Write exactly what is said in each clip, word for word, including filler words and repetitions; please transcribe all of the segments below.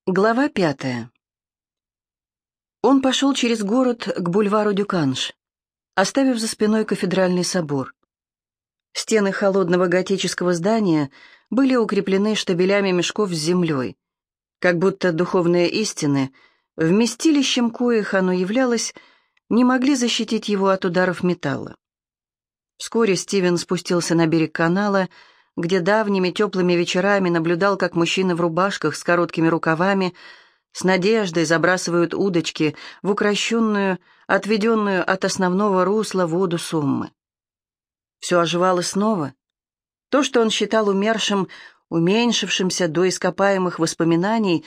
Глава пятая. Он пошел через город к бульвару Дюканж, оставив за спиной кафедральный собор. Стены холодного готического здания были укреплены штабелями мешков с землей, как будто духовные истины, вместилищем коих оно являлось, не могли защитить его от ударов металла. Вскоре Стивен спустился на берег канала, где давними теплыми вечерами наблюдал, как мужчины в рубашках с короткими рукавами с надеждой забрасывают удочки в укрощенную, отведенную от основного русла воду Соммы. Все оживало снова. То, что он считал умершим, уменьшившимся до ископаемых воспоминаний,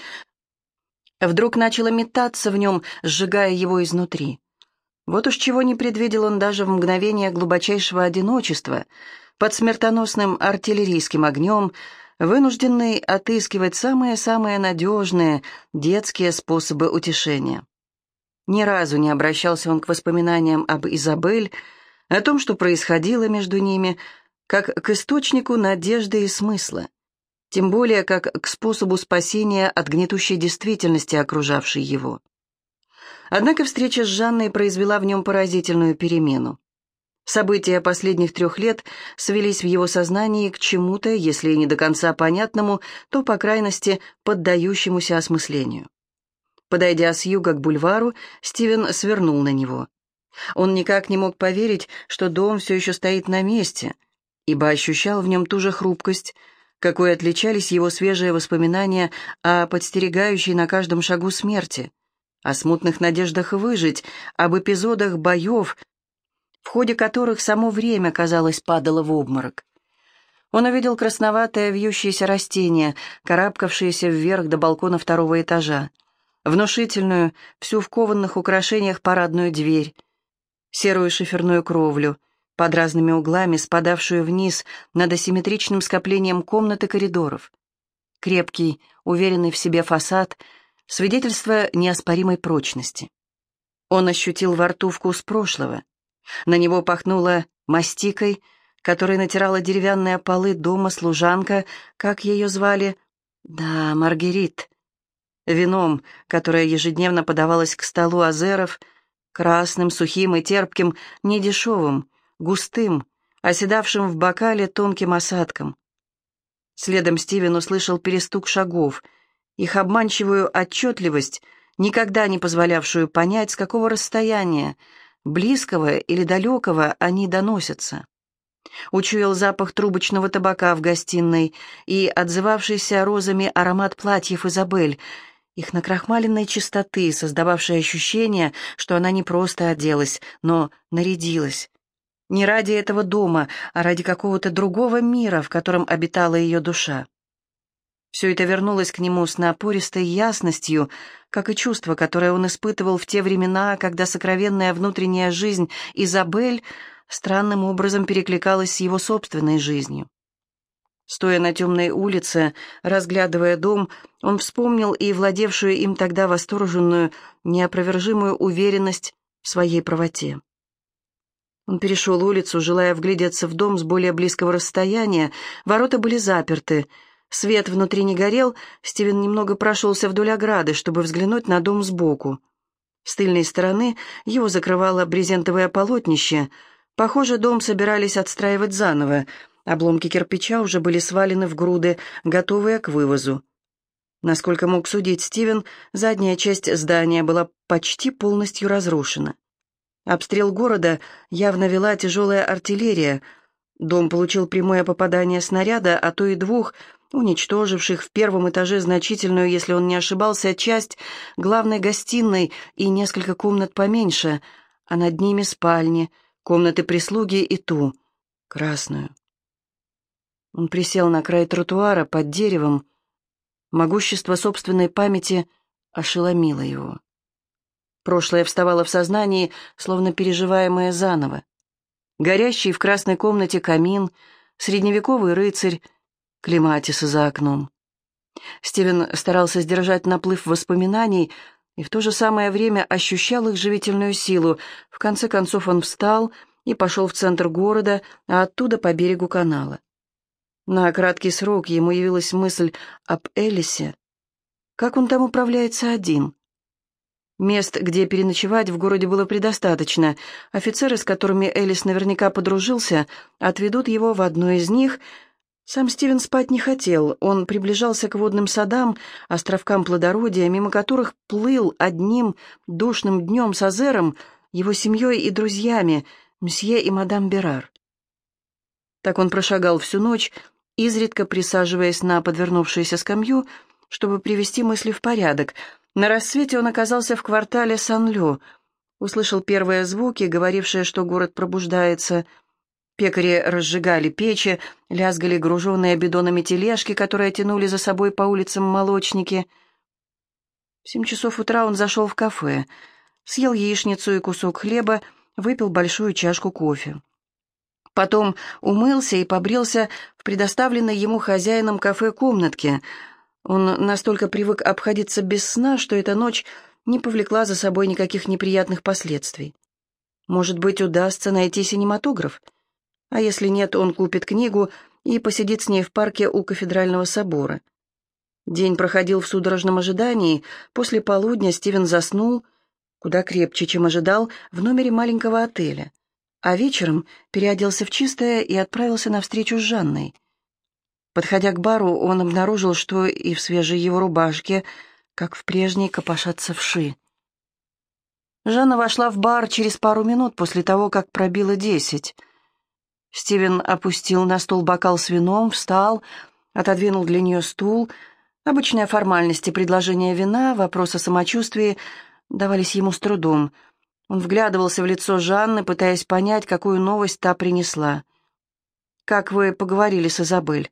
вдруг начало метаться в нем, сжигая его изнутри. Вот уж чего не предвидел он даже в мгновение глубочайшего одиночества, под смертоносным артиллерийским огнем, вынужденный отыскивать самые-самые надежные детские способы утешения. Ни разу не обращался он к воспоминаниям об Изабель, о том, что происходило между ними, как к источнику надежды и смысла, тем более как к способу спасения от гнетущей действительности, окружавшей его. Однако встреча с Жанной произвела в нем поразительную перемену. События последних трех лет свелись в его сознании к чему-то, если и не до конца понятному, то, по крайности, поддающемуся осмыслению. Подойдя с юга к бульвару, Стивен свернул на него. Он никак не мог поверить, что дом все еще стоит на месте, ибо ощущал в нем ту же хрупкость, какой отличались его свежие воспоминания о подстерегающей на каждом шагу смерти, о смутных надеждах выжить, об эпизодах боев, в ходе которых само время, казалось, падало в обморок. Он увидел красноватое вьющееся растение, карабкавшееся вверх до балкона второго этажа, внушительную, всю в кованных украшениях парадную дверь, серую шиферную кровлю, под разными углами спадавшую вниз над асимметричным скоплением комнат и коридоров, крепкий, уверенный в себе фасад, свидетельство неоспоримой прочности. Он ощутил во рту вкус прошлого. На него пахнуло мастикой, которой натирала деревянные полы дома служанка, как ее звали? Да, Маргерит. Вином, которое ежедневно подавалось к столу азеров, красным, сухим и терпким, недешевым, густым, оседавшим в бокале тонким осадком. Следом Стивен услышал перестук шагов, их обманчивую отчетливость, никогда не позволявшую понять, с какого расстояния, близкого или далекого, они доносятся. Учуял запах трубочного табака в гостиной и отзывавшийся розами аромат платьев Изабель, их накрахмаленной чистоты, создававшей ощущение, что она не просто оделась, но нарядилась. Не ради этого дома, а ради какого-то другого мира, в котором обитала ее душа. Все это вернулось к нему с напористой ясностью, как и чувство, которое он испытывал в те времена, когда сокровенная внутренняя жизнь Изабель странным образом перекликалась с его собственной жизнью. Стоя на темной улице, разглядывая дом, он вспомнил и владевшую им тогда восторженную, неопровержимую уверенность в своей правоте. Он перешел улицу, желая вглядеться в дом с более близкого расстояния. Ворота были заперты. Свет внутри не горел, Стивен немного прошелся вдоль ограды, чтобы взглянуть на дом сбоку. С тыльной стороны его закрывало брезентовое полотнище. Похоже, дом собирались отстраивать заново. Обломки кирпича уже были свалены в груды, готовые к вывозу. Насколько мог судить Стивен, задняя часть здания была почти полностью разрушена. Обстрел города явно вела тяжелая артиллерия. Дом получил прямое попадание снаряда, а то и двух, уничтоживших в первом этаже значительную, если он не ошибался, часть главной гостиной и несколько комнат поменьше, а над ними спальни, комнаты прислуги и ту, красную. Он присел на край тротуара под деревом. Могущество собственной памяти ошеломило его. Прошлое вставало в сознании, словно переживаемое заново. Горящий в красной комнате камин, средневековый рыцарь, клематисы за окном. Стивен старался сдержать наплыв воспоминаний и в то же самое время ощущал их живительную силу. В конце концов он встал и пошел в центр города, а оттуда по берегу канала. На краткий срок ему явилась мысль об Элисе. Как он там управляется один? Мест, где переночевать, в городе было предостаточно. Офицеры, с которыми Элис наверняка подружился, отведут его в одно из них. Сам Стивен спать не хотел. Он приближался к водным садам, островкам плодородия, мимо которых плыл одним душным днем с Азером, его семьей и друзьями, мсье и мадам Берар. Так он прошагал всю ночь, изредка присаживаясь на подвернувшуюся скамью, чтобы привести мысли в порядок. На рассвете он оказался в квартале Сан-Лё, услышал первые звуки, говорившие, что город пробуждается. Пекари разжигали печи, лязгали груженные бидонами тележки, которые тянули за собой по улицам молочники. В семь часов утра он зашел в кафе, съел яичницу и кусок хлеба, выпил большую чашку кофе. Потом умылся и побрился в предоставленной ему хозяином кафе комнатке. Он настолько привык обходиться без сна, что эта ночь не повлекла за собой никаких неприятных последствий. Может быть, удастся найти кинематограф? А если нет, он купит книгу и посидит с ней в парке у кафедрального собора. День проходил в судорожном ожидании. После полудня Стивен заснул, куда крепче, чем ожидал, в номере маленького отеля. А вечером переоделся в чистое и отправился на встречу с Жанной. Подходя к бару, он обнаружил, что и в свежей его рубашке, как в прежней, копошатся вши. Жанна вошла в бар через пару минут после того, как пробило десять. Стивен опустил на стол бокал с вином, встал, отодвинул для нее стул. Обычные формальности, предложения вина, вопрос о самочувствии давались ему с трудом. Он вглядывался в лицо Жанны, пытаясь понять, какую новость та принесла. «Как вы поговорили с Изабель?»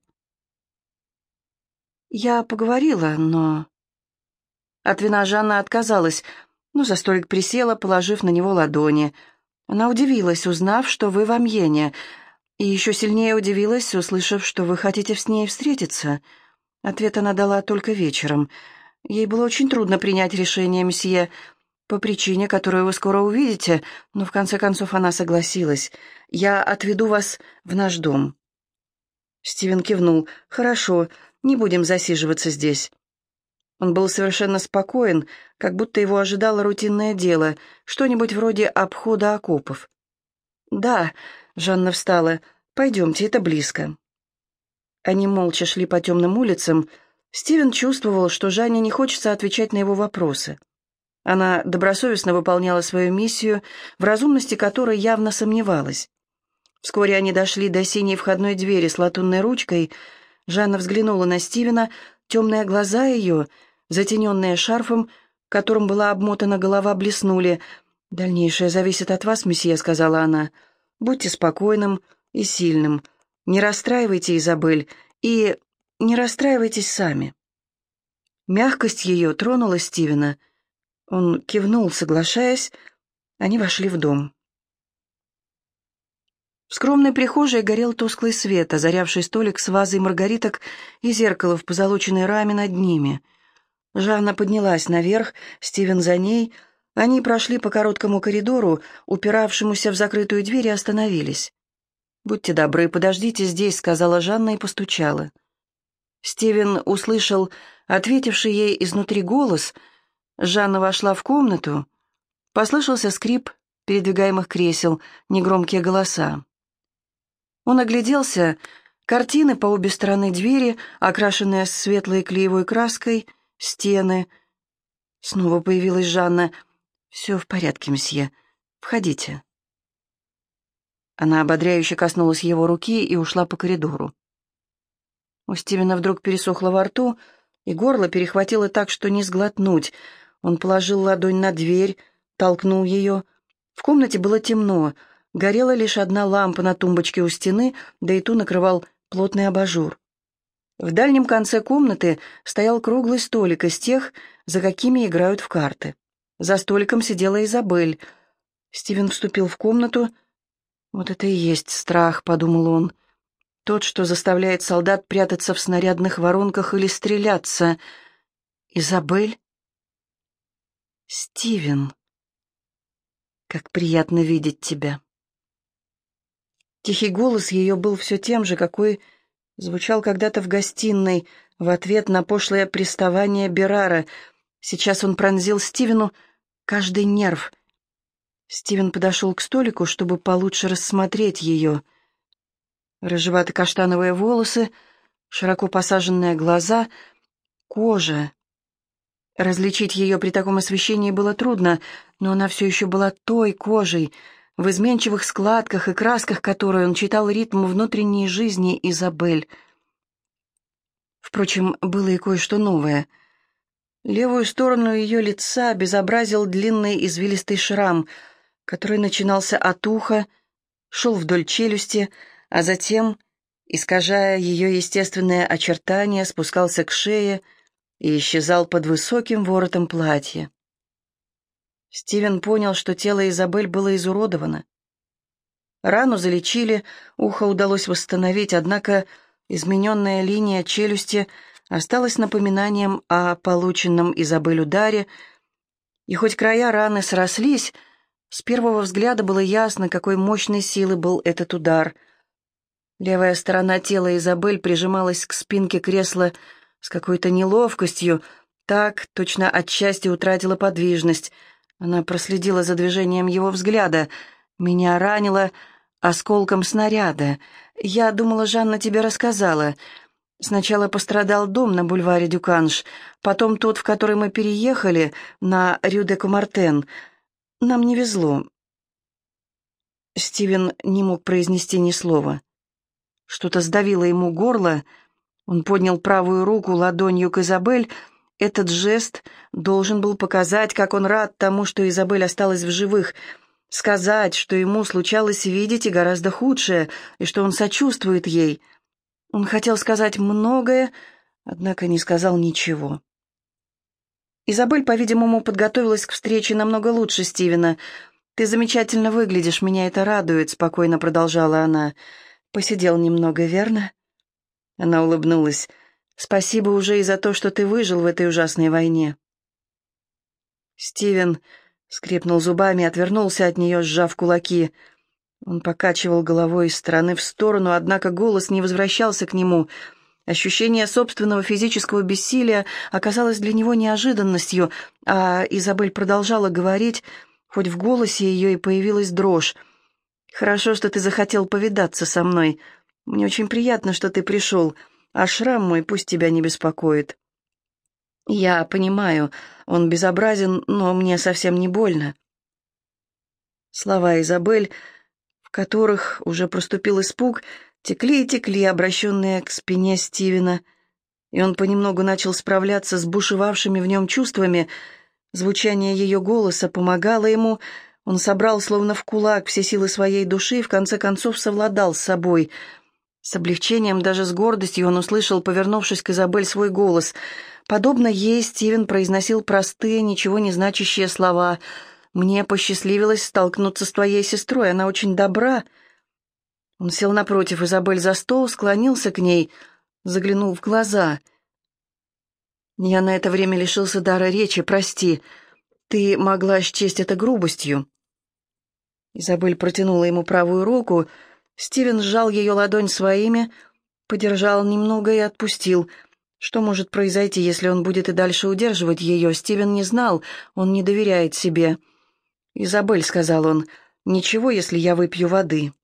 «Я поговорила, но...» От вина Жанна отказалась, но за столик присела, положив на него ладони. Она удивилась, узнав, что вы в Амьене, и еще сильнее удивилась, услышав, что вы хотите с ней встретиться. Ответ она дала только вечером. Ей было очень трудно принять решение, месье, по причине, которую вы скоро увидите, но в конце концов она согласилась. «Я отведу вас в наш дом». Стивен кивнул. «Хорошо, не будем засиживаться здесь». Он был совершенно спокоен, как будто его ожидало рутинное дело, что-нибудь вроде обхода окопов. «Да», — Жанна встала, — «пойдемте, это близко». Они молча шли по темным улицам. Стивен чувствовал, что Жанне не хочется отвечать на его вопросы. Она добросовестно выполняла свою миссию, в разумности которой явно сомневалась. Вскоре они дошли до синей входной двери с латунной ручкой. Жанна взглянула на Стивена, темные глаза ее, затененные шарфом, которым была обмотана голова, блеснули. «Дальнейшее зависит от вас, месье», — сказала она. «Будьте спокойным и сильным. Не расстраивайте Изабель и не расстраивайтесь сами». Мягкость ее тронула Стивена. Он кивнул, соглашаясь. Они вошли в дом. В скромной прихожей горел тусклый свет, озарявший столик с вазой маргариток и зеркало в позолоченной раме над ними. Жанна поднялась наверх, Стивен за ней. Они прошли по короткому коридору, упиравшемуся в закрытую дверь, и остановились. «Будьте добры, подождите здесь», — сказала Жанна и постучала. Стивен услышал ответивший ей изнутри голос. Жанна вошла в комнату. Послышался скрип передвигаемых кресел, негромкие голоса. Он огляделся. Картины по обе стороны двери, окрашенные светлой клеевой краской, стены. Снова появилась Жанна. «Все в порядке, месье. Входите». Она ободряюще коснулась его руки и ушла по коридору. У Стивена вдруг пересохло во рту, и горло перехватило так, что не сглотнуть. Он положил ладонь на дверь, толкнул ее. В комнате было темно, горела лишь одна лампа на тумбочке у стены, да и ту накрывал плотный абажур. В дальнем конце комнаты стоял круглый столик из тех, за какими играют в карты. За столиком сидела Изабель. Стивен вступил в комнату. «Вот это и есть страх», — подумал он. «Тот, что заставляет солдат прятаться в снарядных воронках или стреляться. Изабель?» «Стивен, как приятно видеть тебя». Тихий голос ее был все тем же, какой звучал когда-то в гостиной, в ответ на пошлое приставание Берара. Сейчас он пронзил Стивену каждый нерв. Стивен подошел к столику, чтобы получше рассмотреть ее. Рыжевато-каштановые волосы, широко посаженные глаза, кожа. Различить ее при таком освещении было трудно, но она все еще была той кожей, в изменчивых складках и красках которой он читал ритм внутренней жизни Изабель. Впрочем, было и кое-что новое. Левую сторону ее лица обезобразил длинный извилистый шрам, который начинался от уха, шел вдоль челюсти, а затем, искажая ее естественные очертания, спускался к шее и исчезал под высоким воротом платья. Стивен понял, что тело Изабель было изуродовано. Рану залечили, ухо удалось восстановить, однако измененная линия челюсти осталась напоминанием о полученном Изабель ударе, и хоть края раны срослись, с первого взгляда было ясно, какой мощной силы был этот удар. Левая сторона тела Изабель прижималась к спинке кресла с какой-то неловкостью, так, точно отчасти утратила подвижность. Она проследила за движением его взгляда. «Меня ранило осколком снаряда. Я думала, Жанна тебе рассказала. Сначала пострадал дом на бульваре Дюканш, потом тот, в который мы переехали, на Рю-де-Кумартен. Нам не везло». Стивен не мог произнести ни слова. Что-то сдавило ему горло. Он поднял правую руку ладонью к Изабель. Этот жест должен был показать, как он рад тому, что Изабель осталась в живых, сказать, что ему случалось видеть и гораздо худшее, и что он сочувствует ей. Он хотел сказать многое, однако не сказал ничего. Изабель, по-видимому, подготовилась к встрече намного лучше Стивена. «Ты замечательно выглядишь, меня это радует», — спокойно продолжала она. «Посидел немного, верно?» Она улыбнулась. «Спасибо уже и за то, что ты выжил в этой ужасной войне». Стивен скрипнул зубами и отвернулся от нее, сжав кулаки. Он покачивал головой из стороны в сторону, однако голос не возвращался к нему. Ощущение собственного физического бессилия оказалось для него неожиданностью, а Изабель продолжала говорить, хоть в голосе ее и появилась дрожь. «Хорошо, что ты захотел повидаться со мной. Мне очень приятно, что ты пришел, а шрам мой пусть тебя не беспокоит. Я понимаю, он безобразен, но мне совсем не больно». Слова Изабель, в которых уже проступил испуг, текли и текли, обращенные к спине Стивена, и он понемногу начал справляться с бушевавшими в нем чувствами. Звучание ее голоса помогало ему. Он собрал словно в кулак все силы своей души и в конце концов совладал с собой. С облегчением, даже с гордостью он услышал, повернувшись к Изабель, свой голос. Подобно ей, Стивен произносил простые, ничего не значащие слова. «Мне посчастливилось столкнуться с твоей сестрой, она очень добра». Он сел напротив Изабель за стол, склонился к ней, заглянул в глаза. «Я на это время лишился дара речи, прости. Ты могла счесть это грубостью». Изабель протянула ему правую руку. Стивен сжал ее ладонь своими, подержал немного и отпустил. Что может произойти, если он будет и дальше удерживать ее? Стивен не знал, он не доверяет себе. «Изабель», — сказал он, — «ничего, если я выпью воды».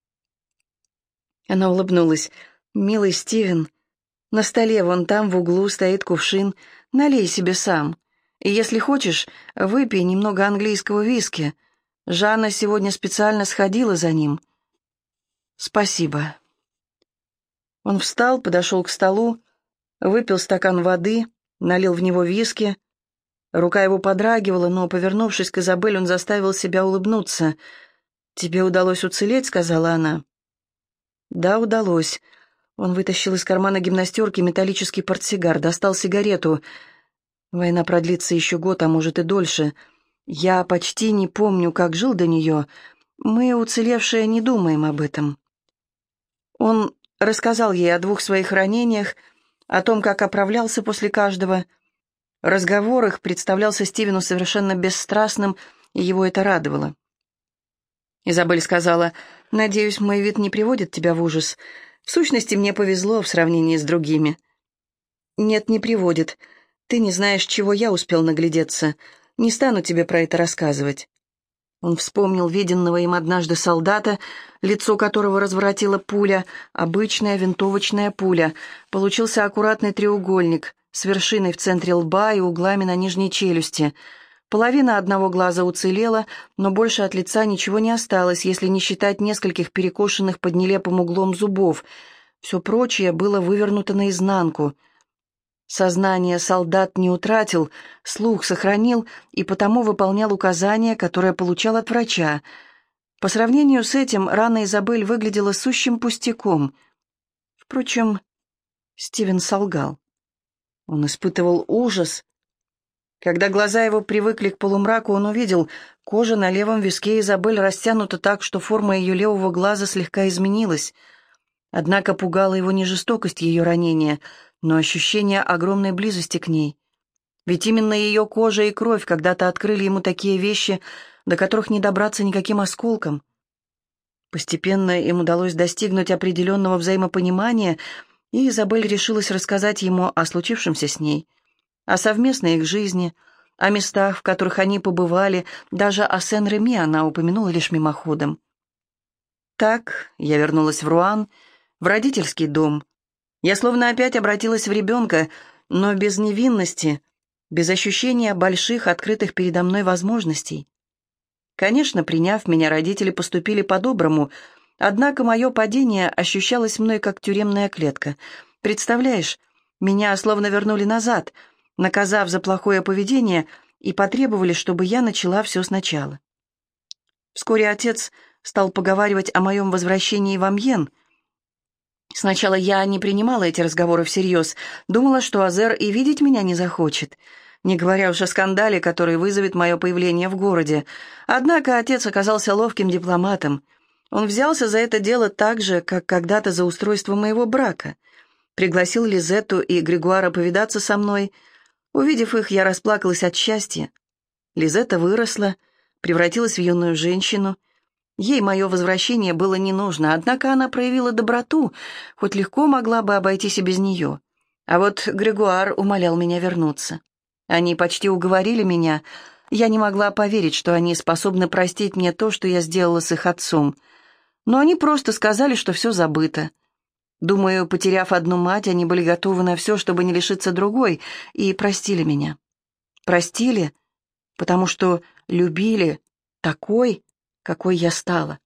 Она улыбнулась. «Милый Стивен, на столе вон там в углу стоит кувшин. Налей себе сам. И если хочешь, выпей немного английского виски. Жанна сегодня специально сходила за ним». «Спасибо». Он встал, подошел к столу, выпил стакан воды, налил в него виски. Рука его подрагивала, но, повернувшись к Изабель, он заставил себя улыбнуться. «Тебе удалось уцелеть?» — сказала она. «Да, удалось». Он вытащил из кармана гимнастерки металлический портсигар, достал сигарету. «Война продлится еще год, а может и дольше. Я почти не помню, как жил до нее. Мы, уцелевшие, не думаем об этом». Он рассказал ей о двух своих ранениях, о том, как оправлялся после каждого. Разговор их представлялся Стивену совершенно бесстрастным, и его это радовало. Изабель сказала: «Надеюсь, мой вид не приводит тебя в ужас. В сущности, мне повезло в сравнении с другими». «Нет, не приводит. Ты не знаешь, чего я успел наглядеться. Не стану тебе про это рассказывать». Он вспомнил виденного им однажды солдата, лицо которого разворотила пуля, обычная винтовочная пуля. Получился аккуратный треугольник с вершиной в центре лба и углами на нижней челюсти. Половина одного глаза уцелела, но больше от лица ничего не осталось, если не считать нескольких перекошенных под нелепым углом зубов. Все прочее было вывернуто наизнанку. Сознание солдат не утратил, слух сохранил и потому выполнял указания, которые получал от врача. По сравнению с этим рана Изабель выглядела сущим пустяком. Впрочем, Стивен солгал. Он испытывал ужас. Когда глаза его привыкли к полумраку, он увидел, кожа на левом виске Изабель растянута так, что форма ее левого глаза слегка изменилась. Однако пугала его не жестокость ее ранения, но ощущение огромной близости к ней. Ведь именно ее кожа и кровь когда-то открыли ему такие вещи, до которых не добраться никаким осколком. Постепенно им удалось достигнуть определенного взаимопонимания, и Изабель решилась рассказать ему о случившемся с ней, о совместной их жизни, о местах, в которых они побывали, даже о Сен-Реми она упомянула лишь мимоходом. Так я вернулась в Руан, в родительский дом. Я словно опять обратилась в ребенка, но без невинности, без ощущения больших, открытых передо мной возможностей. Конечно, приняв меня, родители поступили по-доброму, однако мое падение ощущалось мной как тюремная клетка. Представляешь, меня словно вернули назад, наказав за плохое поведение, и потребовали, чтобы я начала все сначала. Вскоре отец стал поговаривать о моем возвращении в Амьен. Сначала я не принимала эти разговоры всерьез, думала, что Азер и видеть меня не захочет, не говоря уж о скандале, который вызовет мое появление в городе. Однако отец оказался ловким дипломатом. Он взялся за это дело так же, как когда-то за устройство моего брака. Пригласил Лизетту и Григуара повидаться со мной. Увидев их, я расплакалась от счастья. Лизетта выросла, превратилась в юную женщину. Ей мое возвращение было не нужно, однако она проявила доброту, хоть легко могла бы обойтись и без нее. А вот Григуар умолял меня вернуться. Они почти уговорили меня. Я не могла поверить, что они способны простить мне то, что я сделала с их отцом. Но они просто сказали, что все забыто. Думаю, потеряв одну мать, они были готовы на все, чтобы не лишиться другой, и простили меня. Простили, потому что любили такой, какой я стала.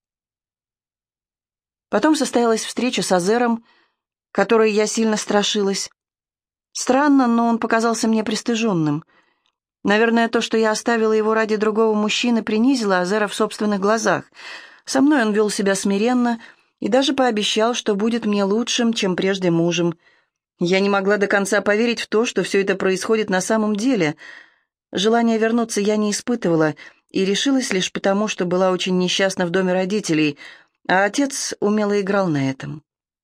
Потом состоялась встреча с Азером, которой я сильно страшилась. Странно, но он показался мне пристыженным. Наверное, то, что я оставила его ради другого мужчины, принизило Азера в собственных глазах. Со мной он вел себя смиренно и даже пообещал, что будет мне лучшим, чем прежде мужем. Я не могла до конца поверить в то, что все это происходит на самом деле. Желания вернуться я не испытывала, и решилась лишь потому, что была очень несчастна в доме родителей, а отец умело играл на этом.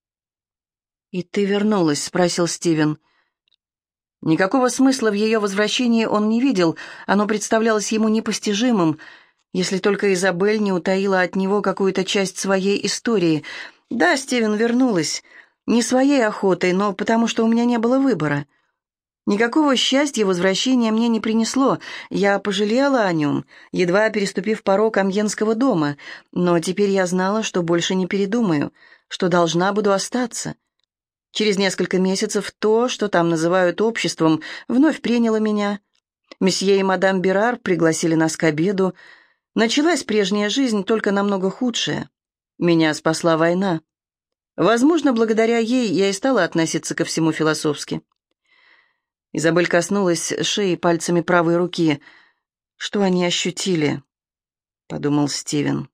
«И ты вернулась?» — спросил Стивен. Никакого смысла в ее возвращении он не видел, оно представлялось ему непостижимым, если только Изабель не утаила от него какую-то часть своей истории. Да, Стивен, вернулась, не своей охотой, но потому что у меня не было выбора. Никакого счастья возвращение мне не принесло. Я пожалела о нем, едва переступив порог Амьенского дома, но теперь я знала, что больше не передумаю, что должна буду остаться. Через несколько месяцев то, что там называют обществом, вновь приняло меня. Месье и мадам Берар пригласили нас к обеду. Началась прежняя жизнь, только намного худшая. Меня спасла война. Возможно, благодаря ей я и стала относиться ко всему философски. Изабель коснулась шеи пальцами правой руки. «Что они ощутили?» — подумал Стивен.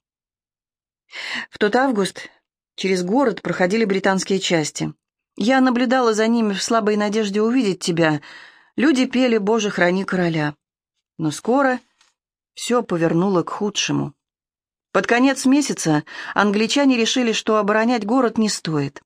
В тот август через город проходили британские части. Я наблюдала за ними в слабой надежде увидеть тебя. Люди пели «Боже, храни короля». Но скоро все повернуло к худшему. Под конец месяца англичане решили, что оборонять город не стоит.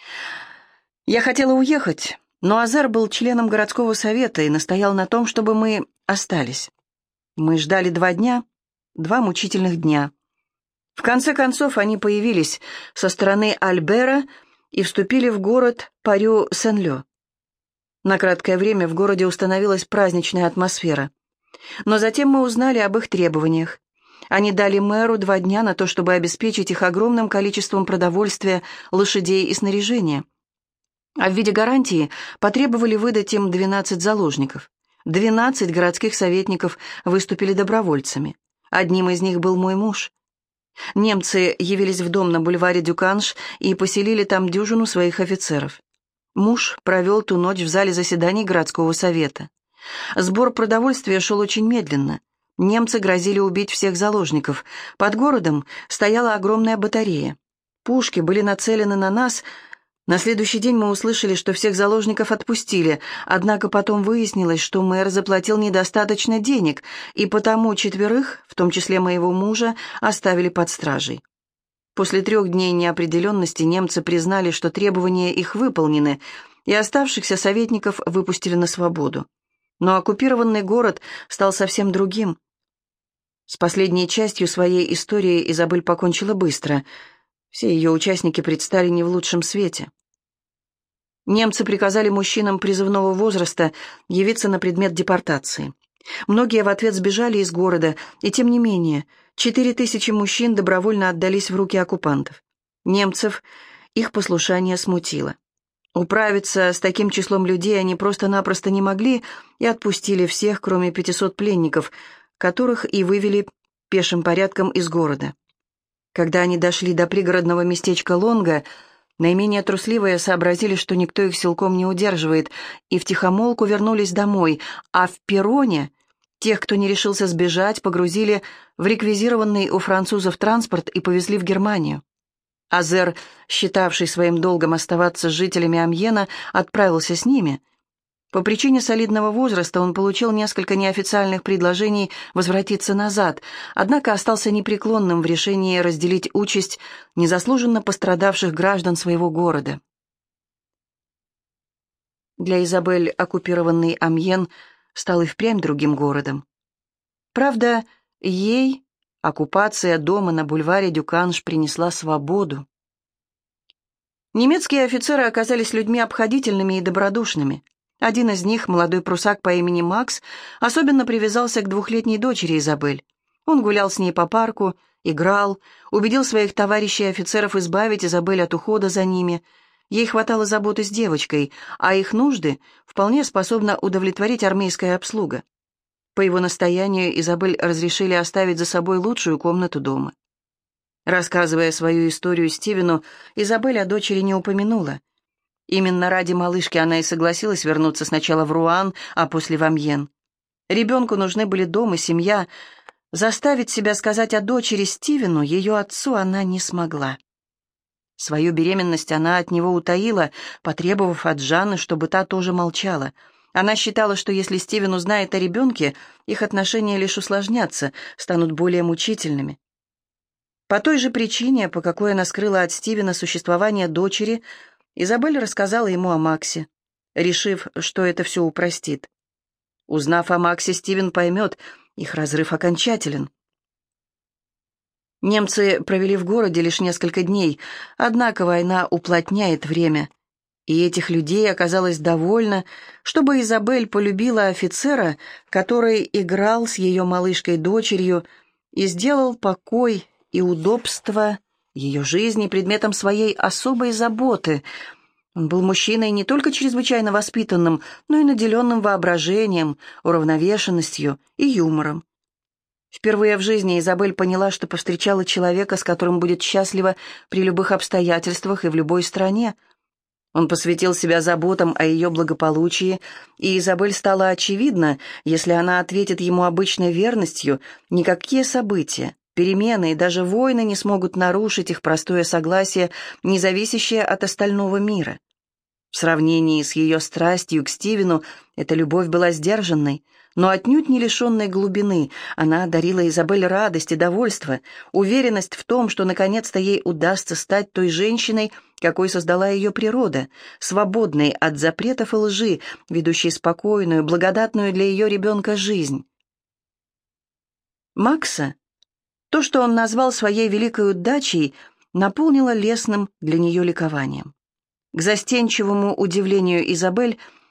Я хотела уехать, но Азер был членом городского совета и настоял на том, чтобы мы остались. Мы ждали два дня, два мучительных дня. В конце концов они появились со стороны Альбера и вступили в город Парю-Сен-Лё. На краткое время в городе установилась праздничная атмосфера. Но затем мы узнали об их требованиях. Они дали мэру два дня на то, чтобы обеспечить их огромным количеством продовольствия, лошадей и снаряжения. А в виде гарантии потребовали выдать им двенадцать заложников. двенадцать городских советников выступили добровольцами. Одним из них был мой муж. Немцы явились в дом на бульваре Дюканш и поселили там дюжину своих офицеров. Муж провел ту ночь в зале заседаний городского совета. Сбор продовольствия шел очень медленно. Немцы грозили убить всех заложников. Под городом стояла огромная батарея. Пушки были нацелены на нас. На следующий день мы услышали, что всех заложников отпустили, однако потом выяснилось, что мэр заплатил недостаточно денег, и потому четверых, в том числе моего мужа, оставили под стражей. После трех дней неопределенности немцы признали, что требования их выполнены, и оставшихся советников выпустили на свободу. Но оккупированный город стал совсем другим. С последней частью своей истории Изабель покончила быстро. Все ее участники предстали не в лучшем свете. Немцы приказали мужчинам призывного возраста явиться на предмет депортации. Многие в ответ сбежали из города, и тем не менее, четыре тысячи мужчин добровольно отдались в руки оккупантов. Немцев их послушание смутило. Управиться с таким числом людей они просто-напросто не могли и отпустили всех, кроме пятисот пленников, которых и вывели пешим порядком из города. Когда они дошли до пригородного местечка Лонга, наименее трусливые сообразили, что никто их силком не удерживает, и втихомолку вернулись домой, а в перроне тех, кто не решился сбежать, погрузили в реквизированный у французов транспорт и повезли в Германию. Азер, считавший своим долгом оставаться с жителями Амьена, отправился с ними. По причине солидного возраста он получил несколько неофициальных предложений возвратиться назад, однако остался непреклонным в решении разделить участь незаслуженно пострадавших граждан своего города. Для Изабель оккупированный Амьен стал и впрямь другим городом. Правда, ей оккупация дома на бульваре Дюканш принесла свободу. Немецкие офицеры оказались людьми обходительными и добродушными. Один из них, молодой прусак по имени Макс, особенно привязался к двухлетней дочери Изабель. Он гулял с ней по парку, играл, убедил своих товарищей офицеров избавить Изабель от ухода за ними. Ей хватало заботы с девочкой, а их нужды вполне способна удовлетворить армейская обслуга. По его настоянию Изабель разрешили оставить за собой лучшую комнату дома. Рассказывая свою историю Стивену, Изабель о дочери не упомянула. Именно ради малышки она и согласилась вернуться сначала в Руан, а после в Амьен. Ребенку нужны были дом и семья. Заставить себя сказать о дочери Стивену, ее отцу, она не смогла. Свою беременность она от него утаила, потребовав от Жанны, чтобы та тоже молчала. Она считала, что если Стивен узнает о ребенке, их отношения лишь усложнятся, станут более мучительными. По той же причине, по какой она скрыла от Стивена существование дочери, Изабель рассказала ему о Максе, решив, что это все упростит. Узнав о Максе, Стивен поймет, их разрыв окончателен. Немцы провели в городе лишь несколько дней, однако война уплотняет время, и этих людей оказалось довольно, чтобы Изабель полюбила офицера, который играл с ее малышкой-дочерью и сделал покой и удобство ее жизни предметом своей особой заботы. Он был мужчиной не только чрезвычайно воспитанным, но и наделенным воображением, уравновешенностью и юмором. Впервые в жизни Изабель поняла, что повстречала человека, с которым будет счастлива при любых обстоятельствах и в любой стране. Он посвятил себя заботам о ее благополучии, и Изабель стало очевидно, если она ответит ему обычной верностью, никакие события, перемены и даже войны не смогут нарушить их простое согласие, не зависящее от остального мира. В сравнении с ее страстью к Стивену эта любовь была сдержанной, но отнюдь не лишенной глубины. Она дарила Изабель радость и довольство, уверенность в том, что наконец-то ей удастся стать той женщиной, какой создала ее природа, свободной от запретов и лжи, ведущей спокойную, благодатную для ее ребенка жизнь. Макса, то, что он назвал своей великой удачей, наполнило лесным для нее ликованием. К застенчивому удивлению Изабель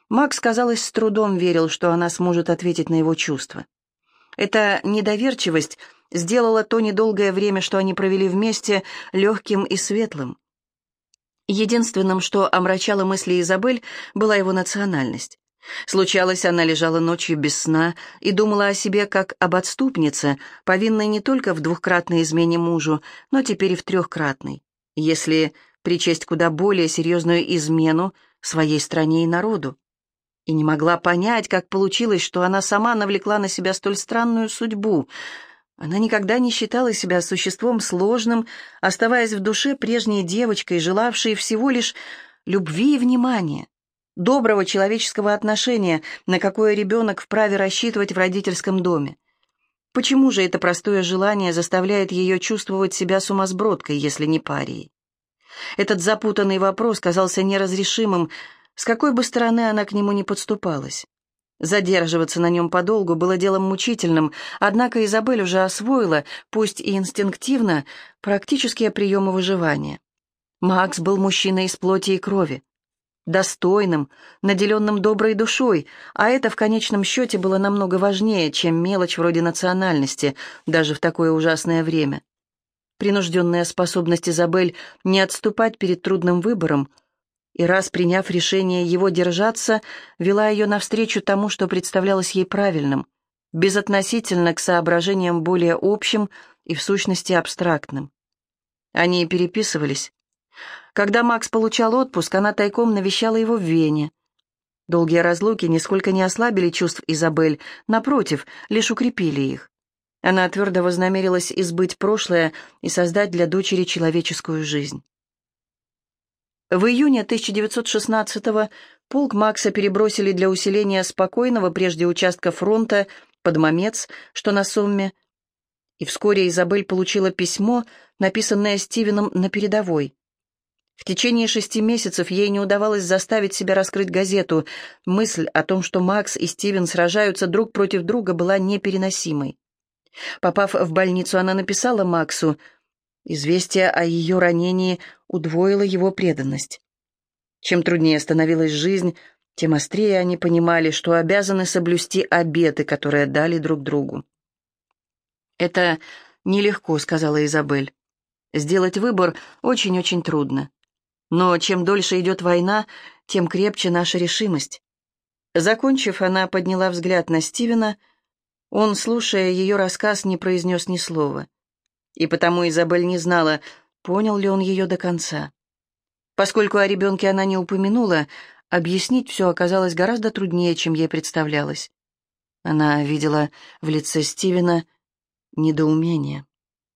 Макс, казалось, с трудом верил, что она сможет ответить на его чувства. Эта недоверчивость сделала то недолгое время, что они провели вместе, легким и светлым. Единственным, что омрачало мысли Изабель, была его национальность. Случалось, она лежала ночью без сна и думала о себе как об отступнице, повинной не только в двухкратной измене мужу, но теперь и в трехкратной, если причесть куда более серьезную измену своей стране и народу. И не могла понять, как получилось, что она сама навлекла на себя столь странную судьбу. Она никогда не считала себя существом сложным, оставаясь в душе прежней девочкой, желавшей всего лишь любви и внимания, доброго человеческого отношения, на какое ребенок вправе рассчитывать в родительском доме. Почему же это простое желание заставляет ее чувствовать себя сумасбродкой, если не парией? Этот запутанный вопрос казался неразрешимым, с какой бы стороны она к нему ни подступалась. Задерживаться на нем подолгу было делом мучительным, однако Изабель уже освоила, пусть и инстинктивно, практические приемы выживания. Макс был мужчиной из плоти и крови, достойным, наделенным доброй душой, а это в конечном счете было намного важнее, чем мелочь вроде национальности, даже в такое ужасное время. Принужденная способность Изабель не отступать перед трудным выбором, и раз приняв решение его держаться, вела ее навстречу тому, что представлялось ей правильным, безотносительно к соображениям более общим и в сущности абстрактным. Они переписывались. Когда Макс получал отпуск, она тайком навещала его в Вене. Долгие разлуки нисколько не ослабили чувств Изабель, напротив, лишь укрепили их. Она твердо вознамерилась избыть прошлое и создать для дочери человеческую жизнь. В июне тысяча девятьсот шестнадцатого полк Макса перебросили для усиления спокойного прежде участка фронта под Мамец, что на Сомме, и вскоре Изабель получила письмо, написанное Стивеном на передовой. В течение шести месяцев ей не удавалось заставить себя раскрыть газету. Мысль о том, что Макс и Стивен сражаются друг против друга, была непереносимой. Попав в больницу, она написала Максу. Известие о ее ранении удвоило его преданность. Чем труднее становилась жизнь, тем острее они понимали, что обязаны соблюсти обеты, которые дали друг другу. «Это нелегко», — сказала Изабель. «Сделать выбор очень-очень трудно. Но чем дольше идет война, тем крепче наша решимость». Закончив, она подняла взгляд на Стивена. Он, слушая ее рассказ, не произнес ни слова. И потому Изабель не знала, понял ли он ее до конца. Поскольку о ребенке она не упомянула, объяснить все оказалось гораздо труднее, чем ей представлялось. Она видела в лице Стивена недоумение.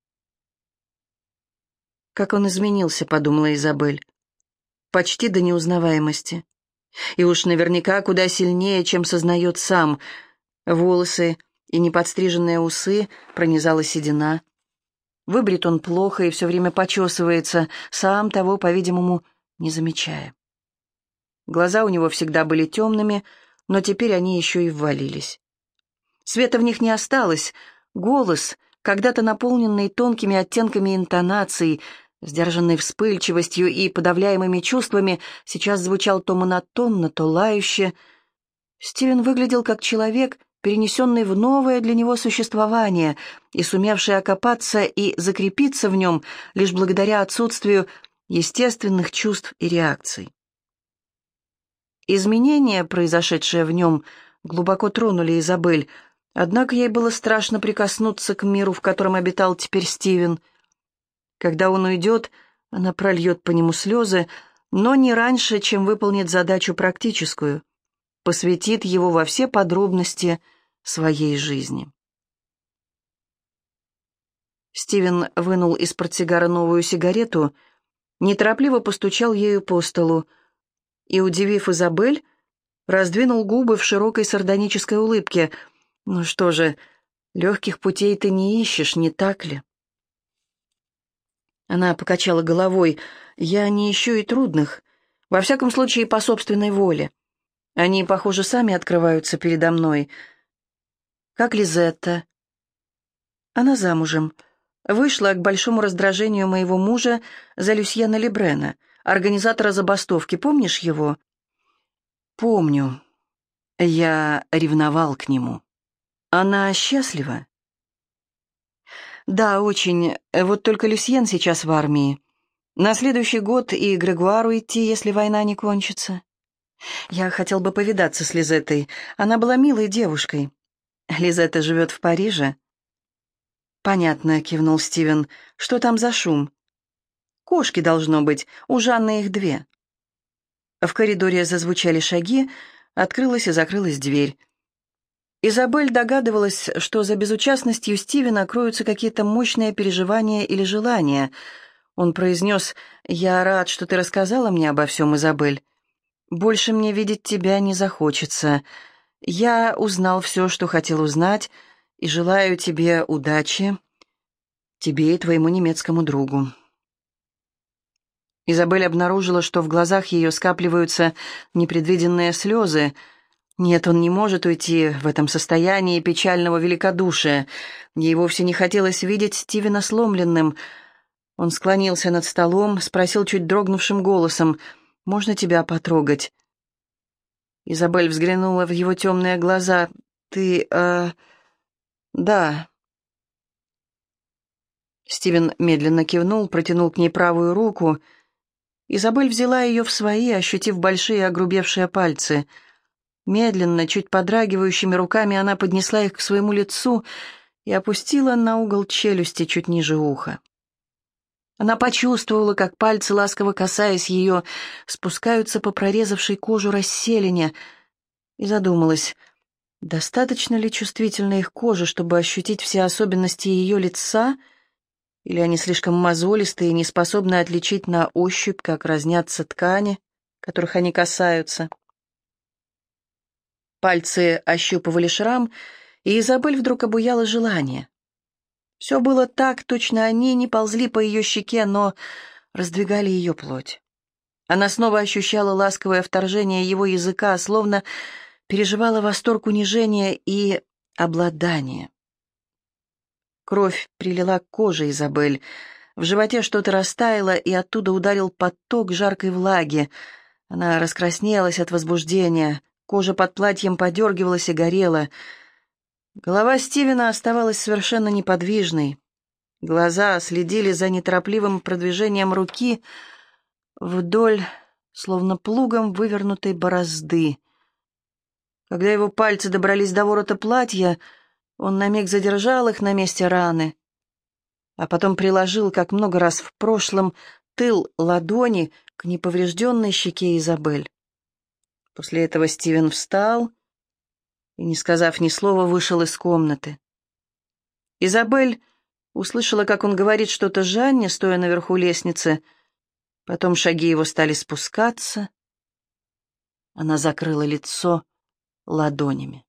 «Как он изменился», — подумала Изабель, — «почти до неузнаваемости. И уж наверняка куда сильнее, чем сознает сам. Волосы и неподстриженные усы пронизала седина. Выбрит он плохо и все время почесывается, сам того, по-видимому, не замечая. Глаза у него всегда были темными, но теперь они еще и ввалились. Света в них не осталось. Голос, когда-то наполненный тонкими оттенками интонаций, сдержанной вспыльчивостью и подавляемыми чувствами, сейчас звучал то монотонно, то лающе. Стивен выглядел как человек, перенесенный в новое для него существование и сумевший окопаться и закрепиться в нем лишь благодаря отсутствию естественных чувств и реакций. Изменения, произошедшие в нем, глубоко тронули Изабель, однако ей было страшно прикоснуться к миру, в котором обитал теперь Стивен. Когда он уйдет, она прольет по нему слезы, но не раньше, чем выполнит задачу практическую, посвятит его во все подробности своей жизни. Стивен вынул из портсигара новую сигарету, неторопливо постучал ею по столу и, удивив Изабель, раздвинул губы в широкой сардонической улыбке. «Ну что же, легких путей ты не ищешь, не так ли?» Она покачала головой. «Я не ищу и трудных, во всяком случае по собственной воле. Они, похоже, сами открываются передо мной. Как Лизетта?» Она замужем. Вышла к большому раздражению моего мужа за Люсьена Лебрена, организатора забастовки. Помнишь его? Помню, я ревновал к нему. Она счастлива? Да, очень. Вот только Люсьен сейчас в армии. На следующий год и Грегуару идти, если война не кончится. Я хотел бы повидаться с Лизеттой. Она была милой девушкой. Лизетта живет в Париже. Понятно, кивнул Стивен. Что там за шум? Кошки, должно быть. У Жанны их две. В коридоре зазвучали шаги, открылась и закрылась дверь. Изабель догадывалась, что за безучастностью Стивена кроются какие-то мощные переживания или желания. Он произнес: «Я рад, что ты рассказала мне обо всем, Изабель. Больше мне видеть тебя не захочется. Я узнал все, что хотел узнать, и желаю тебе удачи, тебе и твоему немецкому другу». Изабель обнаружила, что в глазах ее скапливаются непредвиденные слезы. Нет, он не может уйти в этом состоянии печального великодушия. Ей вовсе не хотелось видеть Стивена сломленным. Он склонился над столом, спросил чуть дрогнувшим голосом: «Можно тебя потрогать?» Изабель взглянула в его темные глаза. «Ты, э... да». Стивен медленно кивнул, протянул к ней правую руку. Изабель взяла ее в свои, ощутив большие огрубевшие пальцы. Медленно, чуть подрагивающими руками она поднесла их к своему лицу и опустила на угол челюсти чуть ниже уха. Она почувствовала, как пальцы, ласково касаясь ее, спускаются по прорезавшей кожу расселине, и задумалась, достаточно ли чувствительна их кожа, чтобы ощутить все особенности ее лица, или они слишком мозолистые и не способны отличить на ощупь, как разнятся ткани, которых они касаются. Пальцы ощупывали шрам, и Изабель вдруг обуяло желание. Все было так, точно они не ползли по ее щеке, но раздвигали ее плоть. Она снова ощущала ласковое вторжение его языка, словно переживала восторг унижения и обладания. Кровь прилила к коже Изабель. В животе что-то растаяло, и оттуда ударил поток жаркой влаги. Она раскраснелась от возбуждения, кожа под платьем подергивалась и горела. Голова Стивена оставалась совершенно неподвижной. Глаза следили за неторопливым продвижением руки вдоль, словно плугом вывернутой борозды. Когда его пальцы добрались до ворота платья, он на миг задержал их на месте раны, а потом приложил, как много раз в прошлом, тыл ладони к неповрежденной щеке Изабель. После этого Стивен встал и, не сказав ни слова, вышел из комнаты. Изабель услышала, как он говорит что-то Жанне, стоя наверху лестницы. Потом шаги его стали спускаться. Она закрыла лицо ладонями.